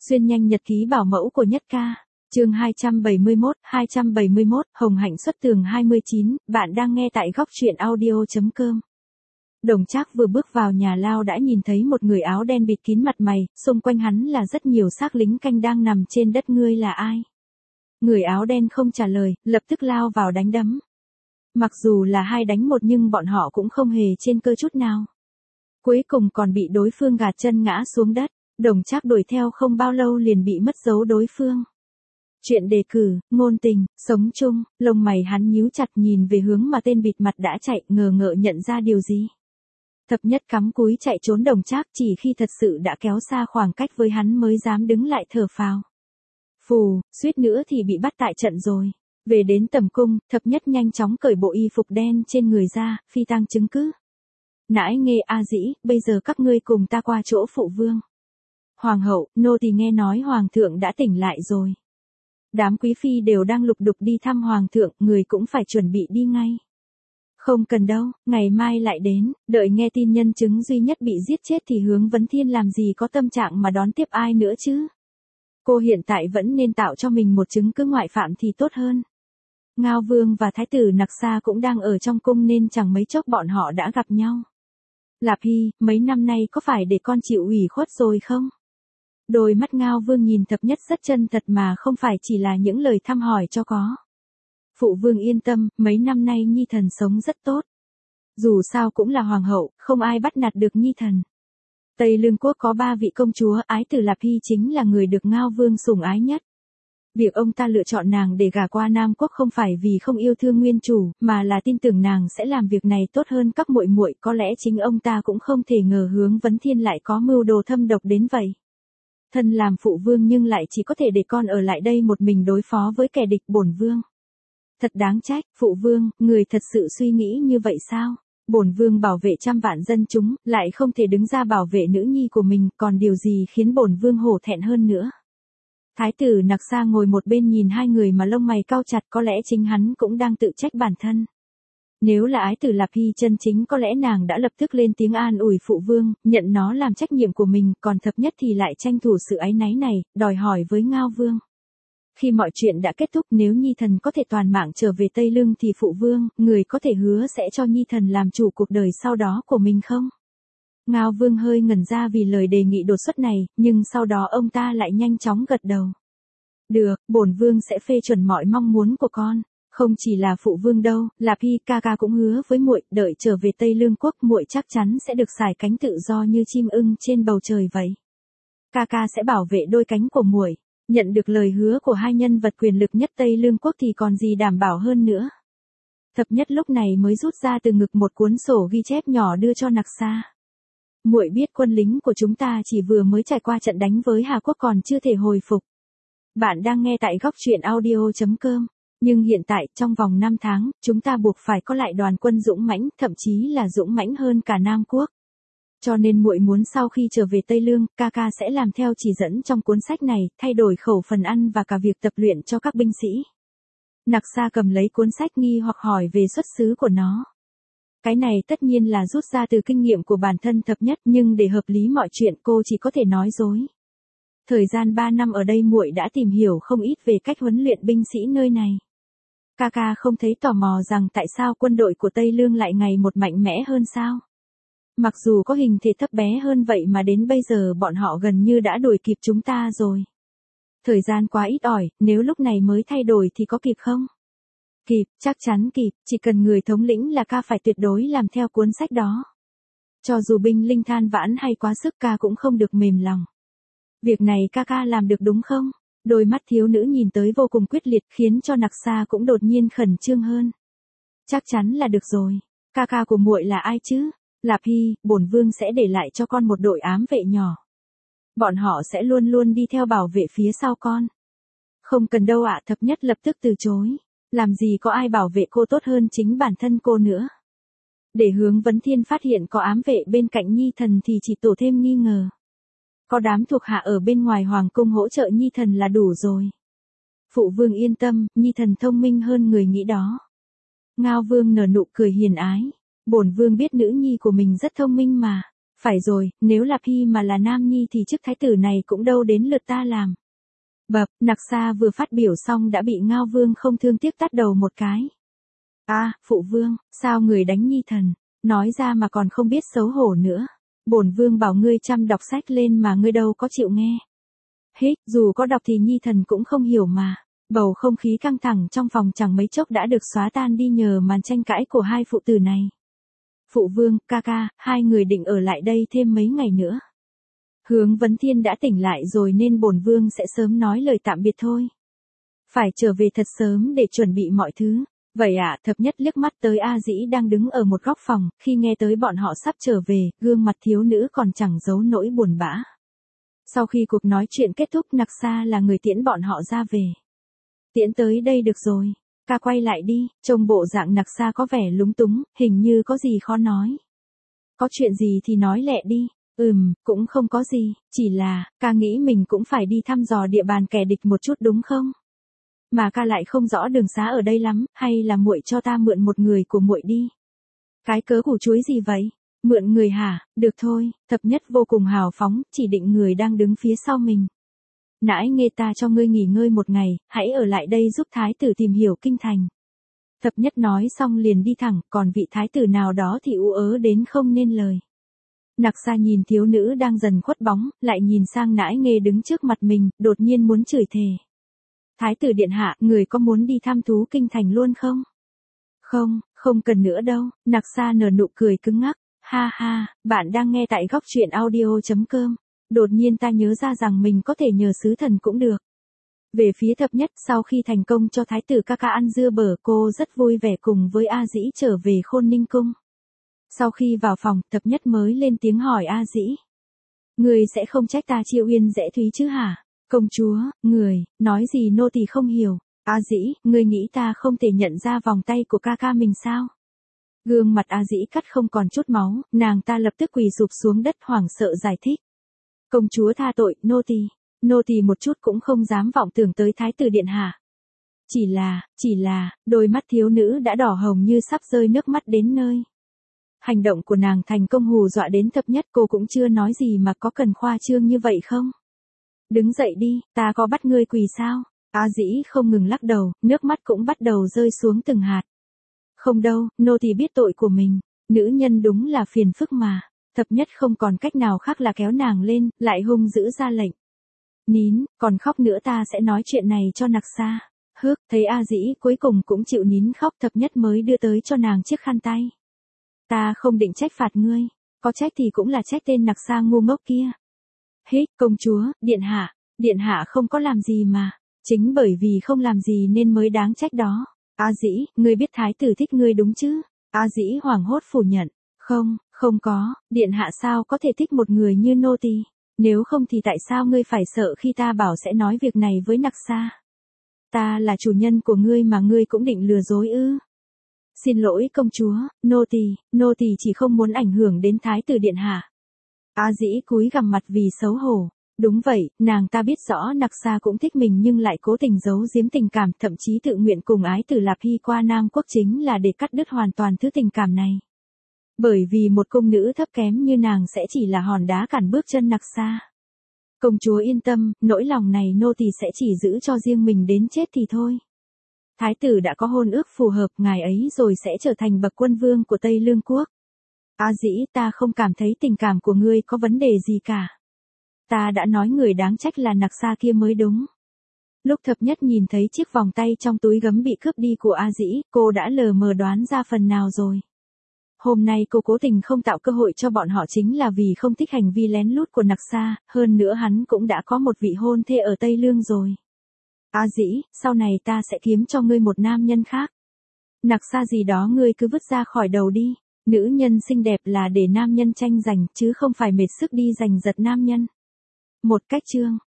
Xuyên nhanh nhật ký bảo mẫu của Nhất Ca. Chương 271, Hồng Hạnh xuất tường 29, bạn đang nghe tại góc truyện audio.com. Đồng Trác vừa bước vào nhà lao đã nhìn thấy một người áo đen bịt kín mặt mày, xung quanh hắn là rất nhiều xác lính canh đang nằm trên đất. Ngươi là ai? Người áo đen không trả lời, lập tức lao vào đánh đấm. Mặc dù là 2 đánh 1 nhưng bọn họ cũng không hề trên cơ chút nào. Cuối cùng còn bị đối phương gạt chân ngã xuống đất. Đồng Trác đuổi theo không bao lâu liền bị mất dấu đối phương. Chuyện đề cử, ngôn tình, sống chung, lông mày hắn nhíu chặt nhìn về hướng mà tên bịt mặt đã chạy, ngờ ngợ nhận ra điều gì. Thập Nhất cắm cúi chạy trốn. Đồng Trác chỉ khi thật sự đã kéo xa khoảng cách với hắn mới dám đứng lại thở phào. Phù, suýt nữa thì bị bắt tại trận rồi. Về đến tầm cung, Thập Nhất nhanh chóng cởi bộ y phục đen trên người ra, phi tang chứng cứ. Nãi Nghê A Dĩ, bây giờ các ngươi cùng ta qua chỗ phụ vương. Hoàng hậu, nô tỳ nghe nói hoàng thượng đã tỉnh lại rồi. Đám quý phi đều đang lục đục đi thăm hoàng thượng, người cũng phải chuẩn bị đi ngay. Không cần đâu, ngày mai lại đến, đợi nghe tin nhân chứng duy nhất bị giết chết thì Hướng Vấn Thiên làm gì có tâm trạng mà đón tiếp ai nữa chứ. Cô hiện tại vẫn nên tạo cho mình một chứng cứ ngoại phạm thì tốt hơn. Ngao Vương và Thái tử Nặc Sa cũng đang ở trong cung nên chẳng mấy chốc bọn họ đã gặp nhau. Lạp Hy, mấy năm nay có phải để con chịu ủy khuất rồi không? Đôi mắt Ngao Vương nhìn Thập Nhất rất chân thật mà không phải chỉ là những lời thăm hỏi cho có. Phụ vương yên tâm, mấy năm nay Nhi thần sống rất tốt. Dù sao cũng là hoàng hậu, không ai bắt nạt được Nhi thần. Tây Lương quốc có 3 vị công chúa, ái tử Lạp Hy chính là người được Ngao Vương sủng ái nhất. Việc ông ta lựa chọn nàng để gả qua Nam quốc không phải vì không yêu thương nguyên chủ, mà là tin tưởng nàng sẽ làm việc này tốt hơn các muội muội. Có lẽ chính ông ta cũng không thể ngờ Hướng Vấn Thiên lại có mưu đồ thâm độc đến vậy. Thân làm phụ vương nhưng lại chỉ có thể để con ở lại đây một mình đối phó với kẻ địch. Bổn vương. Thật đáng trách, phụ vương, người thật sự suy nghĩ như vậy sao? Bổn vương bảo vệ trăm vạn dân chúng, lại không thể đứng ra bảo vệ nữ nhi của mình, còn điều gì khiến bổn vương hổ thẹn hơn nữa? Thái tử Nặc Sa ngồi một bên nhìn hai người mà lông mày cau chặt, có lẽ chính hắn cũng đang tự trách bản thân. Nếu là ái tử Lạp Hy chân chính có lẽ nàng đã lập tức lên tiếng an ủi phụ vương, nhận nó làm trách nhiệm của mình, còn Thập Nhất thì lại tranh thủ sự áy náy này, đòi hỏi với Ngao Vương. Khi mọi chuyện đã kết thúc, nếu Nhi thần có thể toàn mạng trở về Tây Lương thì phụ vương, người có thể hứa sẽ cho Nhi thần làm chủ cuộc đời sau đó của mình không? Ngao Vương hơi ngẩn ra vì lời đề nghị đột xuất này, nhưng sau đó ông ta lại nhanh chóng gật đầu. Được, bổn vương sẽ phê chuẩn mọi mong muốn của con. Không chỉ là phụ vương đâu, Lạp Hy ca ca cũng hứa với muội, đợi trở về Tây Lương quốc muội chắc chắn sẽ được xải cánh tự do như chim ưng trên bầu trời vậy. Ca ca sẽ bảo vệ đôi cánh của muội. Nhận được lời hứa của hai nhân vật quyền lực nhất Tây Lương quốc thì còn gì đảm bảo hơn nữa. Thập Nhất lúc này mới rút ra từ ngực một cuốn sổ ghi chép nhỏ đưa cho Nặc Sa. Muội biết quân lính của chúng ta chỉ vừa mới trải qua trận đánh với Hà Quốc còn chưa thể hồi phục. Bạn đang nghe tại góc truyện audio.com. Nhưng hiện tại, trong vòng 5 tháng, chúng ta buộc phải có lại đoàn quân dũng mãnh, thậm chí là dũng mãnh hơn cả Nam quốc. Cho nên muội muốn sau khi trở về Tây Lương, ca ca sẽ làm theo chỉ dẫn trong cuốn sách này, thay đổi khẩu phần ăn và cả việc tập luyện cho các binh sĩ. Nặc Sa cầm lấy cuốn sách nghi hoặc hỏi về xuất xứ của nó. Cái này tất nhiên là rút ra từ kinh nghiệm của bản thân Thập Nhất, nhưng để hợp lý mọi chuyện cô chỉ có thể nói dối. Thời gian 3 năm ở đây muội đã tìm hiểu không ít về cách huấn luyện binh sĩ nơi này. Ca ca không thấy tò mò rằng tại sao quân đội của Tây Lương lại ngày một mạnh mẽ hơn sao? Mặc dù có hình thể thấp bé hơn vậy mà đến bây giờ bọn họ gần như đã đuổi kịp chúng ta rồi. Thời gian quá ít ỏi, nếu lúc này mới thay đổi thì có kịp không? Kịp, chắc chắn kịp, chỉ cần người thống lĩnh là ca phải tuyệt đối làm theo cuốn sách đó. Cho dù binh linh than vãn hay quá sức ca cũng không được mềm lòng. Việc này ca ca làm được đúng không? Đôi mắt thiếu nữ nhìn tới vô cùng quyết liệt khiến cho Nặc Sa cũng đột nhiên khẩn trương hơn. Chắc chắn là được rồi. Ca ca của muội là ai chứ? Lạp Hy, bổn vương sẽ để lại cho con một đội ám vệ nhỏ. Bọn họ sẽ luôn luôn đi theo bảo vệ phía sau con. Không cần đâu ạ. Thập Nhất lập tức từ chối. Làm gì có ai bảo vệ cô tốt hơn chính bản thân cô nữa. Để Hướng Vấn Thiên phát hiện có ám vệ bên cạnh Nhi thần thì chỉ tổ thêm nghi ngờ. Có đám thuộc hạ ở bên ngoài hoàng cung hỗ trợ Nhi thần là đủ rồi. Phụ vương yên tâm, Nhi thần thông minh hơn người nghĩ đó. Ngao Vương nở nụ cười hiền ái. Bổn vương biết nữ nhi của mình rất thông minh mà. Phải rồi, nếu Lạp Hy mà là nam nhi thì chức thái tử này cũng đâu đến lượt ta làm. Bập, Naksa vừa phát biểu xong đã bị Ngao Vương không thương tiếc tát đầu một cái. Phụ vương, sao người đánh nhi thần, nói ra mà còn không biết xấu hổ nữa. Bổn vương bảo ngươi chăm đọc sách lên mà ngươi đâu có chịu nghe. Dù có đọc thì nhi thần cũng không hiểu mà. Bầu không khí căng thẳng trong phòng chẳng mấy chốc đã được xóa tan đi nhờ màn tranh cãi của hai phụ tử này. Phụ vương, ca ca, hai người định ở lại đây thêm mấy ngày nữa. Hướng Vấn Thiên đã tỉnh lại rồi nên bổn vương sẽ sớm nói lời tạm biệt thôi. Phải trở về thật sớm để chuẩn bị mọi thứ. Vậy Thập Nhất liếc mắt tới A Dĩ đang đứng ở một góc phòng, khi nghe tới bọn họ sắp trở về, gương mặt thiếu nữ còn chẳng giấu nỗi buồn bã. Sau khi cuộc nói chuyện kết thúc, Naksa là người tiễn bọn họ ra về. Tiễn tới đây được rồi, ca quay lại đi, trông bộ dạng Naksa có vẻ lúng túng, hình như có gì khó nói. Có chuyện gì thì nói lẹ đi. Cũng không có gì, chỉ là, ca nghĩ mình cũng phải đi thăm dò địa bàn kẻ địch một chút đúng không? Mà ca lại không rõ đường xá ở đây lắm, hay là muội cho ta mượn một người của muội đi. Cái cớ củ chuối gì vậy? Mượn người hả? Được thôi, Thập Nhất vô cùng hào phóng, chỉ định người đang đứng phía sau mình. Nãi nghe ta cho ngươi nghỉ ngơi một ngày, hãy ở lại đây giúp thái tử tìm hiểu kinh thành. Thập Nhất nói xong liền đi thẳng, còn vị thái tử nào đó thì ú ớ đến không nên lời. Naksa nhìn thiếu nữ đang dần khuất bóng, lại nhìn sang Nãi Nghê đứng trước mặt mình, đột nhiên muốn chửi thề. Thái tử điện hạ, người có muốn đi thăm thú kinh thành luôn không? Không cần nữa đâu. Naksa nở nụ cười cứng ngắc. Ha, bạn đang nghe tại góc truyện audio.com. Đột nhiên ta nhớ ra rằng mình có thể nhờ sứ thần cũng được. Về phía Thập Nhất, sau khi thành công cho thái tử ca ca ăn dưa bở, cô rất vui vẻ cùng với A Dĩ trở về Khôn Ninh cung. Sau khi vào phòng, Thập Nhất mới lên tiếng hỏi A Dĩ. Người sẽ không trách ta chiêu uyên dễ thúy chứ hả? Công chúa, người, nói gì nô tỳ không hiểu. A Dĩ, người nghĩ ta không thể nhận ra vòng tay của ca ca mình sao? Gương mặt A Dĩ cắt không còn chút máu, nàng ta lập tức quỳ sụp xuống đất hoảng sợ giải thích. Công chúa tha tội, nô tỳ một chút cũng không dám vọng tưởng tới thái tử điện hạ. Chỉ là, đôi mắt thiếu nữ đã đỏ hồng như sắp rơi nước mắt đến nơi. Hành động của nàng thành công hù dọa đến Thập Nhất, cô cũng chưa nói gì mà có cần khoa trương như vậy không? Đứng dậy đi, ta có bắt ngươi quỳ sao? A Dĩ không ngừng lắc đầu, nước mắt cũng bắt đầu rơi xuống từng hạt. Không đâu, nô tỳ biết tội của mình, nữ nhân đúng là phiền phức mà. Thập Nhất không còn cách nào khác là kéo nàng lên, lại hung dữ ra lệnh. Nín, còn khóc nữa ta sẽ nói chuyện này cho Naksa. Thấy A Dĩ cuối cùng cũng chịu nín khóc, Thập Nhất mới đưa tới cho nàng chiếc khăn tay. Ta không định trách phạt ngươi, có trách thì cũng là trách tên Naksa ngu ngốc kia. Công chúa, điện hạ không có làm gì mà, chính bởi vì không làm gì nên mới đáng trách đó. A Dĩ, ngươi biết thái tử thích ngươi đúng chứ? A Dĩ hoảng hốt phủ nhận. Không có, điện hạ sao có thể thích một người như nô tỳ? Nếu không thì tại sao ngươi phải sợ khi ta bảo sẽ nói việc này với Naksa? Ta là chủ nhân của ngươi mà ngươi cũng định lừa dối ư? Xin lỗi công chúa, nô tỳ chỉ không muốn ảnh hưởng đến thái tử điện hạ. A Dĩ cúi gằm mặt vì xấu hổ. Đúng vậy, nàng ta biết rõ Naksa cũng thích mình nhưng lại cố tình giấu giếm tình cảm, thậm chí tự nguyện cùng ái tử Lạp Hy qua Nam Quốc chính là để cắt đứt hoàn toàn thứ tình cảm này. Bởi vì một cung nữ thấp kém như nàng sẽ chỉ là hòn đá cản bước chân Naksa. Công chúa yên tâm, nỗi lòng này nô tỳ sẽ chỉ giữ cho riêng mình đến chết thì thôi. Thái tử đã có hôn ước phù hợp, ngài ấy rồi sẽ trở thành bậc quân vương của Tây Lương quốc. A Dĩ, ta không cảm thấy tình cảm của ngươi có vấn đề gì cả. Ta đã nói người đáng trách là Naksa kia mới đúng. Lúc Thập Nhất nhìn thấy chiếc vòng tay trong túi gấm bị cướp đi của A Dĩ, cô đã lờ mờ đoán ra phần nào rồi. Hôm nay cô cố tình không tạo cơ hội cho bọn họ chính là vì không thích hành vi lén lút của Naksa, hơn nữa hắn cũng đã có một vị hôn thê ở Tây Lương rồi. A Dĩ, sau này ta sẽ kiếm cho ngươi một nam nhân khác. Naksa gì đó ngươi cứ vứt ra khỏi đầu đi, nữ nhân xinh đẹp là để nam nhân tranh giành chứ không phải mệt sức đi giành giật nam nhân. Một cách chương.